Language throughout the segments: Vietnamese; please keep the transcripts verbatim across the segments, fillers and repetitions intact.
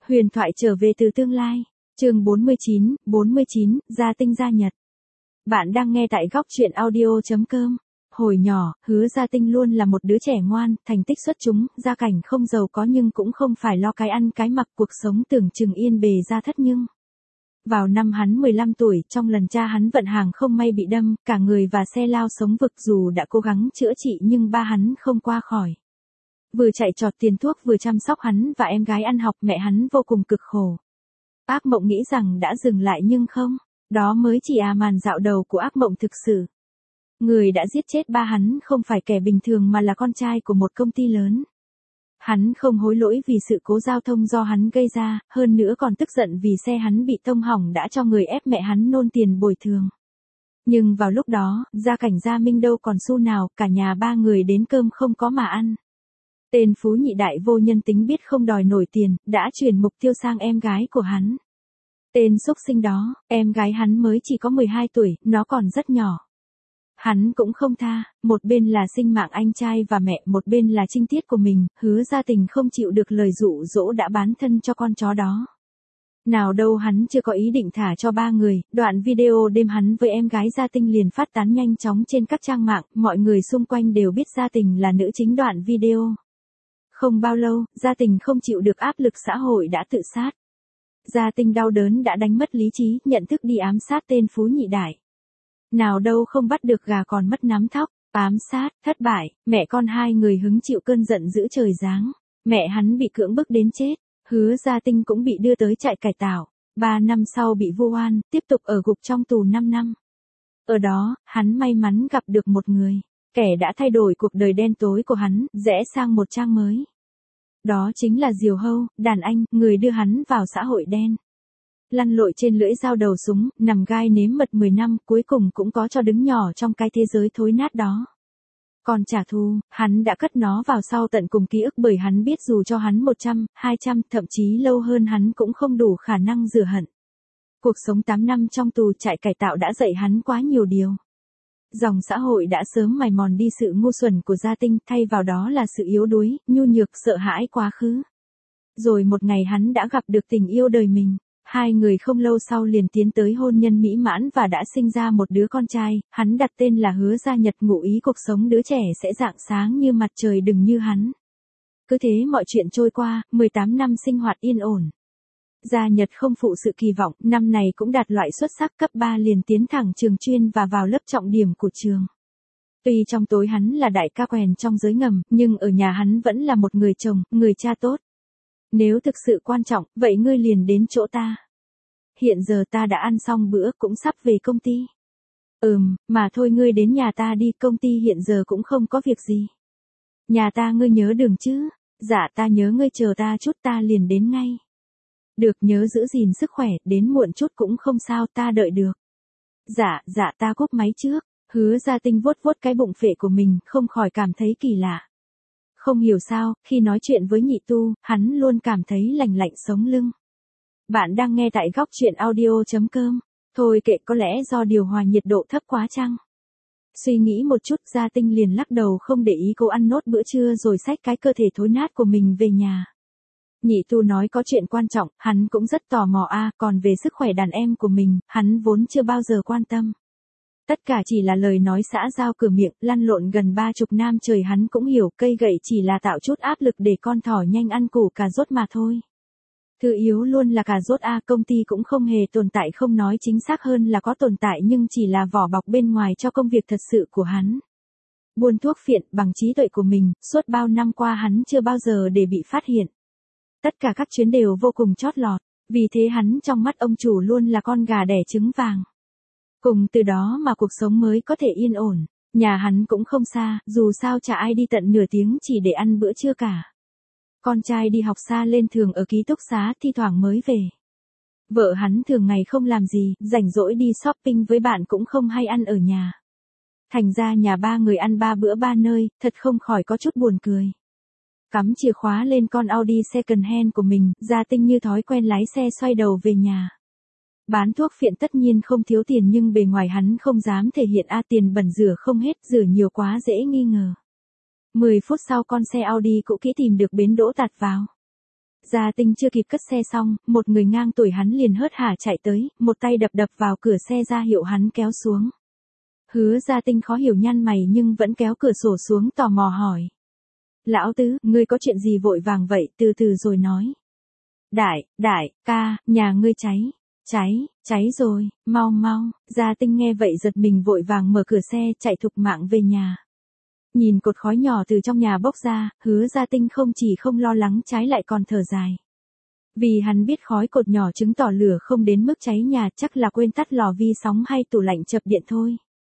Huyền thoại trở về từ tương lai. Chương bốn mươi chín, bốn mươi chín, Gia Tinh gia nhật. Bạn đang nghe tại góc truyện audio chấm com. Hồi nhỏ, Hứa Gia Tinh luôn là một đứa trẻ ngoan, thành tích xuất chúng, gia cảnh không giàu có nhưng cũng không phải lo cái ăn cái mặc, cuộc sống tưởng chừng yên bề gia thất nhưng. Vào năm hắn mười lăm tuổi, trong lần cha hắn vận hàng không may bị đâm, cả người và xe lao sống vực, dù đã cố gắng chữa trị nhưng ba hắn không qua khỏi. Vừa chạy trọt tiền thuốc vừa chăm sóc hắn và em gái ăn học, mẹ hắn vô cùng cực khổ. Ác mộng nghĩ rằng đã dừng lại nhưng không, đó mới chỉ à màn dạo đầu của ác mộng thực sự. Người đã giết chết ba hắn không phải kẻ bình thường mà là con trai của một công ty lớn. Hắn không hối lỗi vì sự cố giao thông do hắn gây ra, hơn nữa còn tức giận vì xe hắn bị tông hỏng đã cho người ép mẹ hắn nôn tiền bồi thường. Nhưng vào lúc đó, gia cảnh Gia Minh đâu còn xu nào, cả nhà ba người đến cơm không có mà ăn. Tên Phú Nhị Đại vô nhân tính biết không đòi nổi tiền, đã chuyển mục tiêu sang em gái của hắn. Tên xúc sinh đó, em gái hắn mới chỉ có mười hai tuổi, nó còn rất nhỏ. Hắn cũng không tha, một bên là sinh mạng anh trai và mẹ, một bên là trinh tiết của mình, Hứa Gia Tình không chịu được lời dụ dỗ đã bán thân cho con chó đó. Nào đâu hắn chưa có ý định thả cho ba người, đoạn video đêm hắn với em gái Gia Tinh liền phát tán nhanh chóng trên các trang mạng, mọi người xung quanh đều biết Gia Tình là nữ chính đoạn video. Không bao lâu, Gia Tình không chịu được áp lực xã hội đã tự sát. Gia Tinh đau đớn đã đánh mất lý trí, nhận thức đi ám sát tên Phú Nhị Đại. Nào đâu không bắt được gà còn mất nắm thóc, ám sát, thất bại, mẹ con hai người hứng chịu cơn giận dữ trời giáng. Mẹ hắn bị cưỡng bức đến chết, Hứa Gia Tinh cũng bị đưa tới trại cải tạo. Ba năm sau bị vu oan, tiếp tục ở gục trong tù năm năm. Ở đó, hắn may mắn gặp được một người, kẻ đã thay đổi cuộc đời đen tối của hắn, rẽ sang một trang mới. Đó chính là Diều Hâu, đàn anh, người đưa hắn vào xã hội đen. Lăn lội trên lưỡi dao đầu súng, nằm gai nếm mật mười năm, cuối cùng cũng có cho đứng nhỏ trong cái thế giới thối nát đó. Còn trả thù, hắn đã cất nó vào sau tận cùng ký ức bởi hắn biết dù cho hắn một trăm, hai trăm, thậm chí lâu hơn hắn cũng không đủ khả năng rửa hận. Cuộc sống tám năm trong tù trại cải tạo đã dạy hắn quá nhiều điều. Dòng xã hội đã sớm mài mòn đi sự ngu xuẩn của Gia Tinh, thay vào đó là sự yếu đuối, nhu nhược, sợ hãi quá khứ. Rồi một ngày hắn đã gặp được tình yêu đời mình. Hai người không lâu sau liền tiến tới hôn nhân mỹ mãn và đã sinh ra một đứa con trai, hắn đặt tên là Hứa Gia Nhật, ngụ ý cuộc sống đứa trẻ sẽ rạng sáng như mặt trời đừng như hắn. Cứ thế mọi chuyện trôi qua, mười tám năm sinh hoạt yên ổn. Gia Nhật không phụ sự kỳ vọng, năm này cũng đạt loại xuất sắc cấp ba liền tiến thẳng trường chuyên và vào lớp trọng điểm của trường. Tuy trong tối hắn là đại ca quèn trong giới ngầm, nhưng ở nhà hắn vẫn là một người chồng, người cha tốt. Nếu thực sự quan trọng, vậy ngươi liền đến chỗ ta. Hiện giờ ta đã ăn xong bữa, cũng sắp về công ty. Ừm, mà thôi ngươi đến nhà ta đi, công ty hiện giờ cũng không có việc gì. Nhà ta ngươi nhớ đường chứ? Dạ ta nhớ, ngươi chờ ta chút, ta liền đến ngay. Được, nhớ giữ gìn sức khỏe, đến muộn chút cũng không sao, ta đợi được. Dạ, dạ ta cúp máy trước. Hứa Gia Tinh vuốt vuốt cái bụng phệ của mình, không khỏi cảm thấy kỳ lạ. Không hiểu sao, khi nói chuyện với nhị tu, hắn luôn cảm thấy lành lạnh sống lưng. Bạn đang nghe tại góc truyện audio chấm com. Thôi kệ, có lẽ do điều hòa nhiệt độ thấp quá chăng? Suy nghĩ một chút, Gia Tinh liền lắc đầu không để ý, cô ăn nốt bữa trưa rồi xách cái cơ thể thối nát của mình về nhà. Nhị tu nói có chuyện quan trọng, hắn cũng rất tò mò a, à, còn về sức khỏe đàn em của mình, hắn vốn chưa bao giờ quan tâm. Tất cả chỉ là lời nói xã giao cửa miệng, lăn lộn gần ba chục năm trời hắn cũng hiểu, cây gậy chỉ là tạo chút áp lực để con thỏ nhanh ăn củ cà rốt mà thôi. Thứ yếu luôn là cà rốt a, công ty cũng không hề tồn tại, không nói chính xác hơn là có tồn tại nhưng chỉ là vỏ bọc bên ngoài cho công việc thật sự của hắn. Buôn thuốc phiện, bằng trí tuệ của mình, suốt bao năm qua hắn chưa bao giờ để bị phát hiện. Tất cả các chuyến đều vô cùng chót lọt, vì thế hắn trong mắt ông chủ luôn là con gà đẻ trứng vàng. Cùng từ đó mà cuộc sống mới có thể yên ổn. Nhà hắn cũng không xa, dù sao chả ai đi tận nửa tiếng chỉ để ăn bữa trưa cả. Con trai đi học xa lên thường ở ký túc xá, thi thoảng mới về. Vợ hắn thường ngày không làm gì, rảnh rỗi đi shopping với bạn cũng không hay ăn ở nhà. Thành ra nhà ba người ăn ba bữa ba nơi, thật không khỏi có chút buồn cười. Cắm chìa khóa lên con Audi second hand của mình, Gia Tinh như thói quen lái xe xoay đầu về nhà. Bán thuốc phiện tất nhiên không thiếu tiền nhưng bề ngoài hắn không dám thể hiện a, tiền bẩn rửa không hết, rửa nhiều quá dễ nghi ngờ. mười phút sau con xe Audi cũ kỹ tìm được bến đỗ tạt vào. Gia Tinh chưa kịp cất xe xong, một người ngang tuổi hắn liền hớt hả chạy tới, một tay đập đập vào cửa xe ra hiệu hắn kéo xuống. Hứa Gia Tinh khó hiểu nhăn mày nhưng vẫn kéo cửa sổ xuống tò mò hỏi. Lão Tứ, ngươi có chuyện gì vội vàng vậy, từ từ rồi nói. Đại, đại, ca, nhà ngươi cháy. Cháy, cháy rồi, mau mau. Gia Tinh nghe vậy giật mình vội vàng mở cửa xe chạy thục mạng về nhà. Nhìn cột khói nhỏ từ trong nhà bốc ra, Hứa Gia Tinh không chỉ không lo lắng trái lại còn thở dài. Vì hắn biết khói cột nhỏ chứng tỏ lửa không đến mức cháy nhà, chắc là quên tắt lò vi sóng hay tủ lạnh chập điện thôi.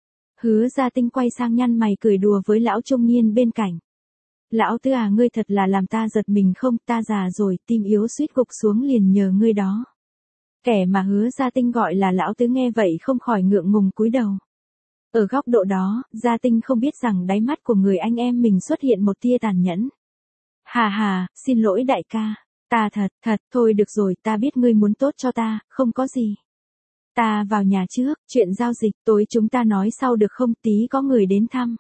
Hứa Gia Tinh quay sang nhăn mày cười đùa với lão trung niên bên cạnh. Lão Tứ à, ngươi thật là làm ta giật mình không, ta già rồi, tim yếu suýt gục xuống liền nhờ ngươi đó. Kẻ mà Hứa Gia Tinh gọi là lão Tứ nghe vậy không khỏi ngượng ngùng cúi đầu. Ở góc độ đó, Gia Tinh không biết rằng đáy mắt của người anh em mình xuất hiện một tia tàn nhẫn. Hà hà, xin lỗi đại ca. Ta thật, thật, thôi được rồi, ta biết ngươi muốn tốt cho ta, không có gì. Ta vào nhà trước, chuyện giao dịch tối chúng ta nói sau được không, tí có người đến thăm.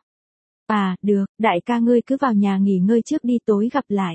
À, được, đại ca ngươi cứ vào nhà nghỉ ngơi trước đi, tối gặp lại.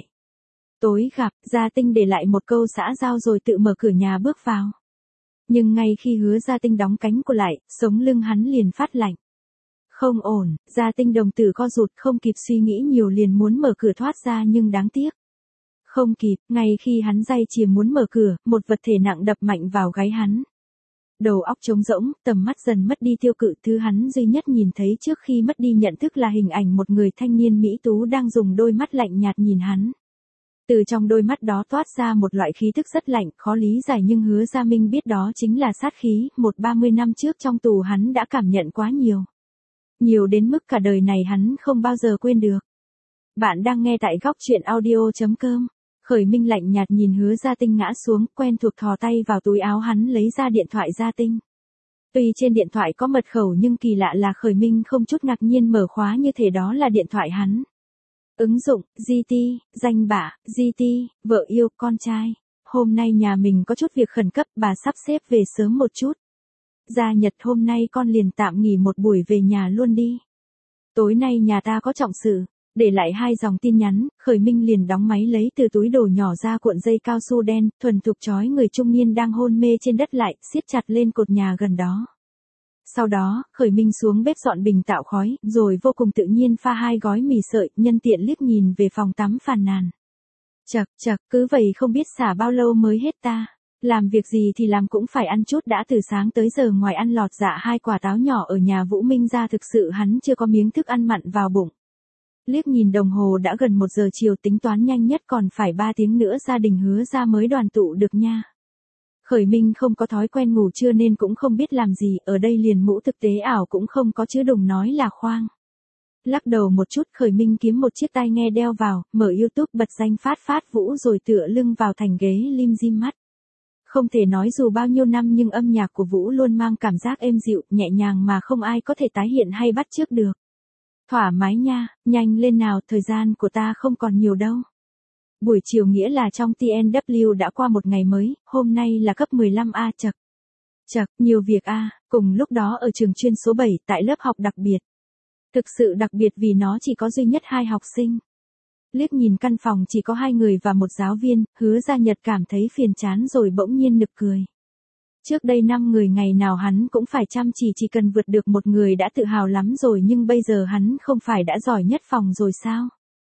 Tối gặp, Gia Tinh để lại một câu xã giao rồi tự mở cửa nhà bước vào. Nhưng ngay khi Hứa Gia Tinh đóng cánh cửa lại, sống lưng hắn liền phát lạnh. Không ổn, Gia Tinh đồng tử co rụt, không kịp suy nghĩ nhiều liền muốn mở cửa thoát ra nhưng đáng tiếc. Không kịp, ngay khi hắn day chìa muốn mở cửa, một vật thể nặng đập mạnh vào gáy hắn. Đầu óc trống rỗng, tầm mắt dần mất đi tiêu cự, thứ hắn duy nhất nhìn thấy trước khi mất đi nhận thức là hình ảnh một người thanh niên mỹ tú đang dùng đôi mắt lạnh nhạt nhìn hắn. Từ trong đôi mắt đó toát ra một loại khí tức rất lạnh, khó lý giải nhưng Hứa Gia Minh biết đó chính là sát khí, một ba mươi năm trước trong tù hắn đã cảm nhận quá nhiều. Nhiều đến mức cả đời này hắn không bao giờ quên được. Bạn đang nghe tại góc truyện audio chấm com. Khởi Minh lạnh nhạt nhìn Hứa Gia Tinh ngã xuống, quen thuộc thò tay vào túi áo hắn lấy ra điện thoại Gia Tinh. Tuy trên điện thoại có mật khẩu nhưng kỳ lạ là Khởi Minh không chút ngạc nhiên mở khóa như thể đó là điện thoại hắn. Ứng dụng, giê tê, danh bạ, giê tê, vợ yêu, con trai. Hôm nay nhà mình có chút việc khẩn cấp, bà sắp xếp về sớm một chút. Gia Nhật, hôm nay con liền tạm nghỉ một buổi về nhà luôn đi. Tối nay nhà ta có trọng sự. Để lại hai dòng tin nhắn, Khởi Minh liền đóng máy lấy từ túi đồ nhỏ ra cuộn dây cao su đen, thuần thục trói người trung niên đang hôn mê trên đất lại, siết chặt lên cột nhà gần đó. Sau đó, Khởi Minh xuống bếp dọn bình tạo khói, rồi vô cùng tự nhiên pha hai gói mì sợi, nhân tiện liếc nhìn về phòng tắm phàn nàn. Chậc chậc, cứ vậy không biết xả bao lâu mới hết ta. Làm việc gì thì làm cũng phải ăn chút đã, từ sáng tới giờ ngoài ăn lọt dạ hai quả táo nhỏ ở nhà Vũ Minh ra thực sự hắn chưa có miếng thức ăn mặn vào bụng. Liếc nhìn đồng hồ đã gần một giờ chiều, tính toán nhanh nhất còn phải ba tiếng nữa gia đình Hứa ra mới đoàn tụ được nha. Khởi Minh không có thói quen ngủ trưa nên cũng không biết làm gì, ở đây liền mũ thực tế ảo cũng không có chứ đừng nói là khoang. Lắc đầu một chút, Khởi Minh kiếm một chiếc tai nghe đeo vào, mở YouTube bật danh Phát Phát Vũ rồi tựa lưng vào thành ghế lim dim mắt. Không thể nói dù bao nhiêu năm nhưng âm nhạc của Vũ luôn mang cảm giác êm dịu, nhẹ nhàng mà không ai có thể tái hiện hay bắt chước được. Thoải mái nha, nhanh lên nào, thời gian của ta không còn nhiều đâu. Buổi chiều nghĩa là trong tê en vê đã qua một ngày mới, hôm nay là cấp mười lăm A chậc. Chậc, nhiều việc A, cùng lúc đó ở trường chuyên số bảy tại lớp học đặc biệt. Thực sự đặc biệt vì nó chỉ có duy nhất hai học sinh. Liếc nhìn căn phòng chỉ có hai người và một giáo viên, Hứa Gia Nhật cảm thấy phiền chán rồi bỗng nhiên nực cười. Trước đây năm người ngày nào hắn cũng phải chăm chỉ, chỉ cần vượt được một người đã tự hào lắm rồi, nhưng bây giờ hắn không phải đã giỏi nhất phòng rồi sao?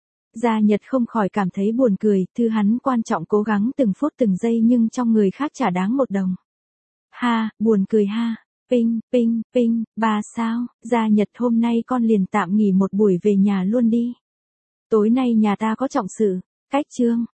Gia Nhật không khỏi cảm thấy buồn cười, thứ hắn quan trọng cố gắng từng phút từng giây nhưng trong người khác chả đáng một đồng. Ha, buồn cười ha, ping, ping, ping, bà sao, Gia Nhật hôm nay con liền tạm nghỉ một buổi về nhà luôn đi. Tối nay nhà ta có trọng sự, cách chương.